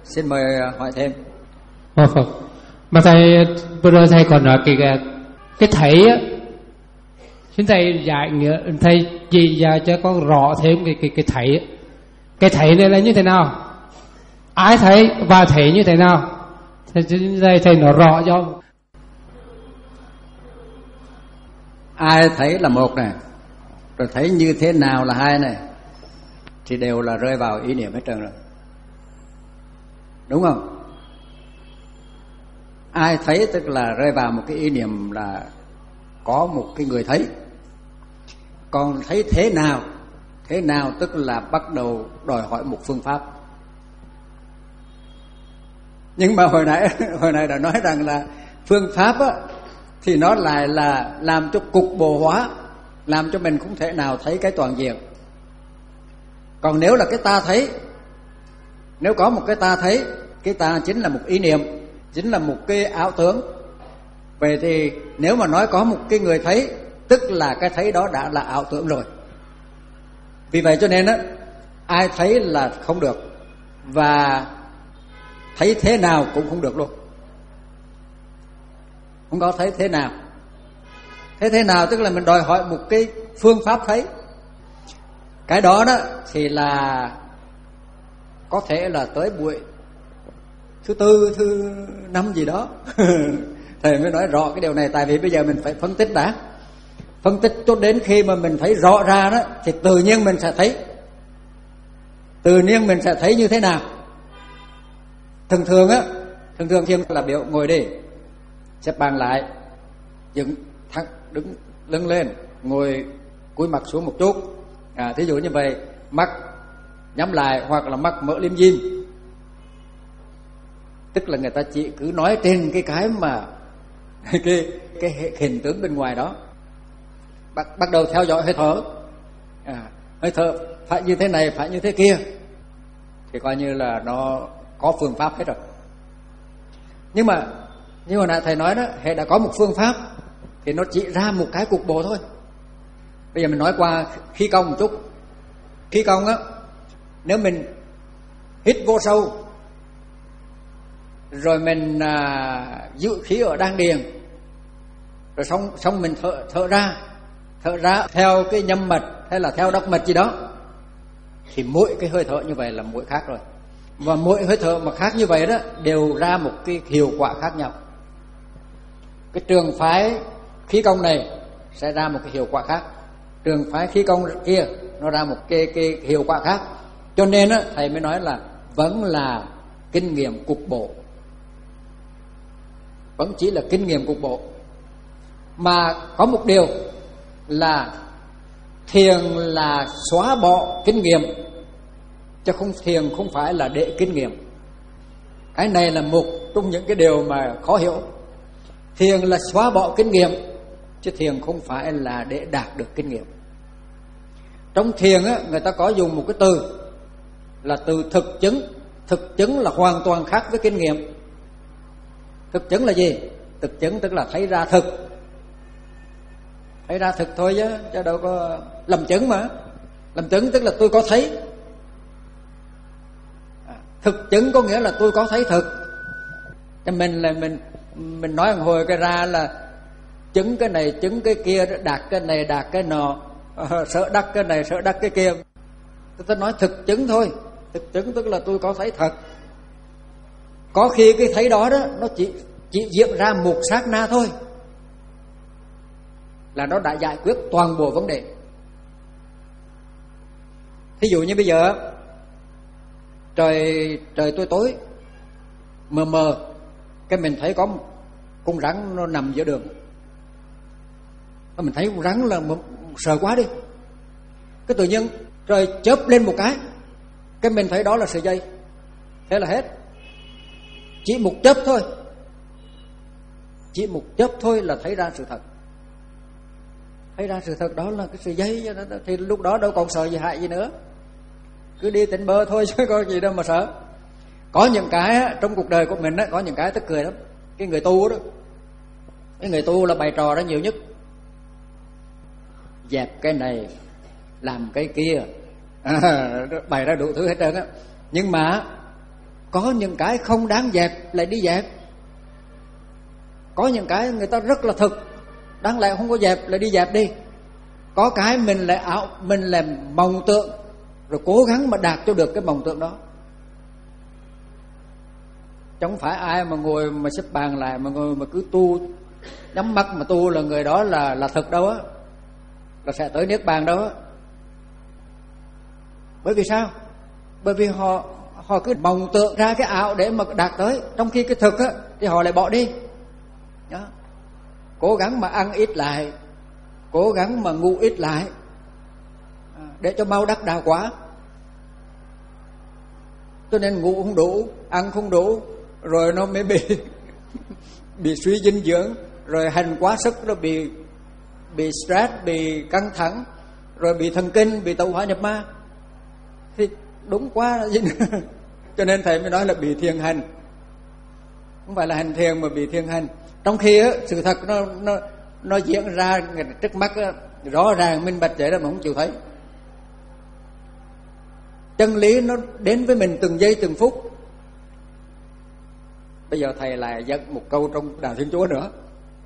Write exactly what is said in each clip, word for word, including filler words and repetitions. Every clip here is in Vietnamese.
Xin mời hỏi thêm. Hòa Phật. Mà thầy vừa rồi thầy còn nói cái cái thấy á, xin thầy dạy nghĩa, thầy chỉ dạy cho con rõ thêm cái cái cái thấy á. Cái thấy này là như thế nào? Ai thấy và thấy như thế nào? Thầy thầy, thầy nói rõ cho. Ai thấy là một này, rồi thấy như thế nào là hai này, thì đều là rơi vào ý niệm hết trơn rồi, đúng không? Ai thấy tức là rơi vào một cái ý niệm là có một cái người thấy. Còn thấy thế nào, thế nào tức là bắt đầu đòi hỏi một phương pháp. Nhưng mà hồi nãy hồi nãy đã nói rằng là phương pháp á, thì nó lại là làm cho cục bộ hóa, làm cho mình không thể nào thấy cái toàn diện. Còn nếu là cái ta thấy, nếu có một cái ta thấy, cái ta chính là một ý niệm, chính là một cái ảo tưởng. Vậy thì nếu mà nói có một cái người thấy, tức là cái thấy đó đã là ảo tưởng rồi. Vì vậy cho nên á, ai thấy là không được, và thấy thế nào cũng không được luôn. Không có thấy thế nào. Thế thế nào tức là mình đòi hỏi một cái phương pháp thấy. Cái đó đó thì là có thể là tới buổi thứ tư, thứ năm gì đó thầy mới nói rõ cái điều này. Tại vì bây giờ mình phải phân tích đã. Phân tích cho đến khi mà mình thấy rõ ra đó, thì tự nhiên mình sẽ thấy. Tự nhiên mình sẽ thấy như thế nào. Thường thường á, thường thường thiền là biểu ngồi đi, xếp bằng lại, dựng thẳng, đứng lưng lên, ngồi cúi mặt xuống một chút. À, thí dụ như vậy, mắt nhắm lại hoặc là mắt mở lim dim. Tức là người ta chỉ cứ nói trên cái cái mà cái cái hình tướng bên ngoài đó. Bắt bắt đầu theo dõi hơi thở. À, hơi thở phải như thế này, phải như thế kia, thì coi như là nó có phương pháp hết rồi. Nhưng mà như hồi nãy thầy nói đó, hệ đã có một phương pháp thì nó chỉ ra một cái cục bộ thôi. Bây giờ mình nói qua khí công một chút. Khí công á, nếu mình hít vô sâu, rồi mình à, giữ khí ở đan điền, rồi xong xong mình thở thở ra, thở ra theo cái nhâm mạch hay là theo đốc mạch gì đó, thì mỗi cái hơi thở như vậy là mỗi khác rồi. Và mỗi hơi thở mà khác như vậy đó đều ra một cái hiệu quả khác nhau. Cái trường phái khí công này sẽ ra một cái hiệu quả khác, trường phái khí công kia nó ra một cái cái hiệu quả khác. Cho nên á, thầy mới nói là vẫn là kinh nghiệm cục bộ, vẫn chỉ là kinh nghiệm cục bộ. Mà có một điều là thiền là xóa bỏ kinh nghiệm, chứ không, thiền không phải là để kinh nghiệm. Cái này là một trong những cái điều mà khó hiểu. Thiền là xóa bỏ kinh nghiệm, chứ thiền không phải là để đạt được kinh nghiệm. Trong thiền á, người ta có dùng một cái từ là từ thực chứng. Thực chứng là hoàn toàn khác với kinh nghiệm. Thực chứng là gì? Thực chứng tức là thấy ra thực. Thấy ra thực thôi chứ, chứ đâu có lầm chứng mà. Lầm chứng tức là tôi có thấy. Thực chứng có nghĩa là tôi có thấy thực. Cho mình là mình mình nói một hồi cái ra là chứng cái này, chứng cái kia, đạt cái này, đạt cái nọ, sợ đắc cái này, sợ đắc cái kia. Tôi nói thực chứng thôi. Thực chứng tức là tôi có thấy thật. Có khi cái thấy đó đó nó chỉ chỉ diễn ra một sát na thôi, là nó đã giải quyết toàn bộ vấn đề. Thí dụ như bây giờ trời trời tối tối mờ mờ, cái mình thấy có một con rắn nó nằm giữa đường. Mình thấy con rắn là sợ quá đi, cái tự nhiên trời chớp lên một cái, cái mình thấy đó là sợi dây. Thế là hết. Chỉ một chớp thôi, chỉ một chớp thôi là thấy ra sự thật. Thấy ra sự thật đó là cái sợi dây, thì lúc đó đâu còn sợ gì hại gì nữa, cứ đi tỉnh bơ thôi chứ có gì đâu mà sợ. Có những cái trong cuộc đời của mình đó, có những cái tức cười lắm. Cái người tu đó, cái người tu là bày trò đó nhiều nhất, dẹp cái này làm cái kia, à, bày ra đủ thứ hết trơn á. Nhưng mà Có những cái không đáng dẹp lại đi dẹp. Có những cái người ta rất là thực, đáng lẽ không có dẹp lại đi dẹp đi. Có cái mình lại ảo, mình làm mộng tượng, rồi cố gắng mà đạt cho được cái mộng tượng đó. Chẳng phải ai mà ngồi mà xếp bàn lại mà ngồi mà cứ tu nhắm mắt mà tu là người đó là là thực đâu á, là sẽ tới niết bàn đâu á. Bởi vì sao? Bởi vì họ họ cứ mộng tượng ra cái ảo để mà đạt tới, trong khi cái thực á thì họ lại bỏ đi. Đó. Cố gắng mà ăn ít lại, cố gắng mà ngủ ít lại, để cho mau đắc đạo quả. Cho nên ngủ không đủ, ăn không đủ, rồi nó mới bị bị suy dinh dưỡng, rồi hành quá sức, nó bị bị stress, bị căng thẳng, rồi bị thần kinh, bị tẩu hỏa nhập ma. Thì đúng quá là gì nữa. Cho nên thầy mới nói là bị thiền hành, không phải là hành thiền mà bị thiền hành. Trong khi á, sự thật nó nó nó diễn ra trước mắt á, rõ ràng minh bạch vậy đó mà không chịu thấy. Chân lý nó đến với mình từng giây từng phút. Bây giờ thầy lại dẫn một câu trong Đạo Thiên Chúa nữa.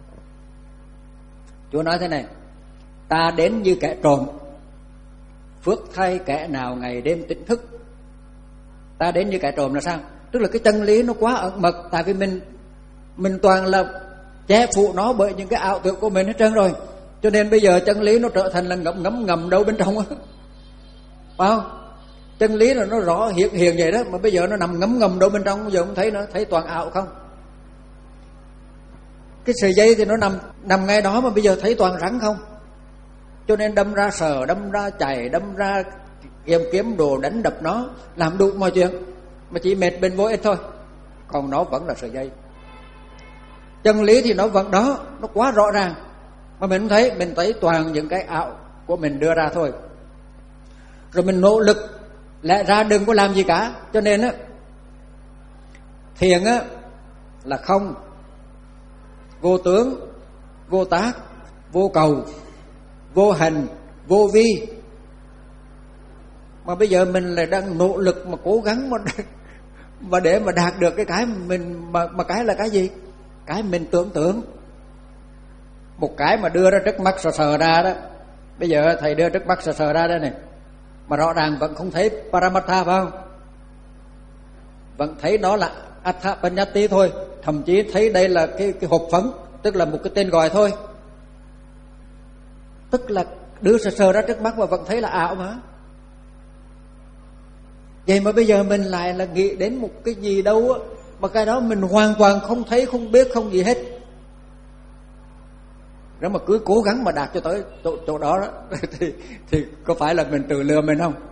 Chúa nói thế này: ta đến như kẻ trộm, phước thay kẻ nào ngày đêm tỉnh thức. Ta đến như kẻ trộm là sao? Tức là cái chân lý nó quá ẩn mật, tại vì mình mình toàn là che phủ nó bởi những cái ảo tưởng của mình hết trơn rồi. Cho nên bây giờ chân lý nó trở thành là ngấm ngấm ngầm đâu bên trong á, phải không? Chân lý là nó rõ hiện hiện vậy đó, mà bây giờ nó nằm ngấm ngầm đâu bên trong, bây giờ không thấy nữa, thấy toàn ảo không. Cái sợi dây thì nó nằm nằm ngay đó, mà bây giờ thấy toàn rắn không. Cho nên đâm ra sờ, đâm ra chày, đâm ra kiếm kiếm đồ đánh đập nó, làm đủ mọi chuyện, mà chỉ mệt bên vô ích thôi. Còn nó vẫn là sợi dây. Chân lý thì nó vẫn đó, nó quá rõ ràng, mà mình không thấy, mình thấy toàn những cái ảo của mình đưa ra thôi. Rồi mình nỗ lực lẽ ra đừng có làm gì cả. Cho nên á, thiền á là không, vô tướng, vô tác, vô cầu, vô hành, vô vi. Mà bây giờ mình lại đang nỗ lực mà cố gắng mà mà để mà đạt được cái cái mình mà mà cái là cái gì? Cái mình tưởng tượng. Một cái mà đưa ra trước mắt sờ sờ ra đó. Bây giờ thầy đưa trước mắt sờ sờ ra đây này, mà rõ ràng vẫn không thấy Paramatha, phải không? Vẫn thấy nó là Atha Panyati thôi, thậm chí thấy đây là cái cái hộp phấn, tức là một cái tên gọi thôi. Tức là đưa sờ sờ ra trước mắt mà vẫn thấy là ảo mà. Vậy mà bây giờ mình lại là nghĩ đến một cái gì đâu á, mà cái đó mình hoàn toàn không thấy, không biết, không gì hết. Nếu mà cứ cố gắng mà đạt cho tới chỗ, chỗ đó, đó thì, thì có phải là mình tự lừa mình không?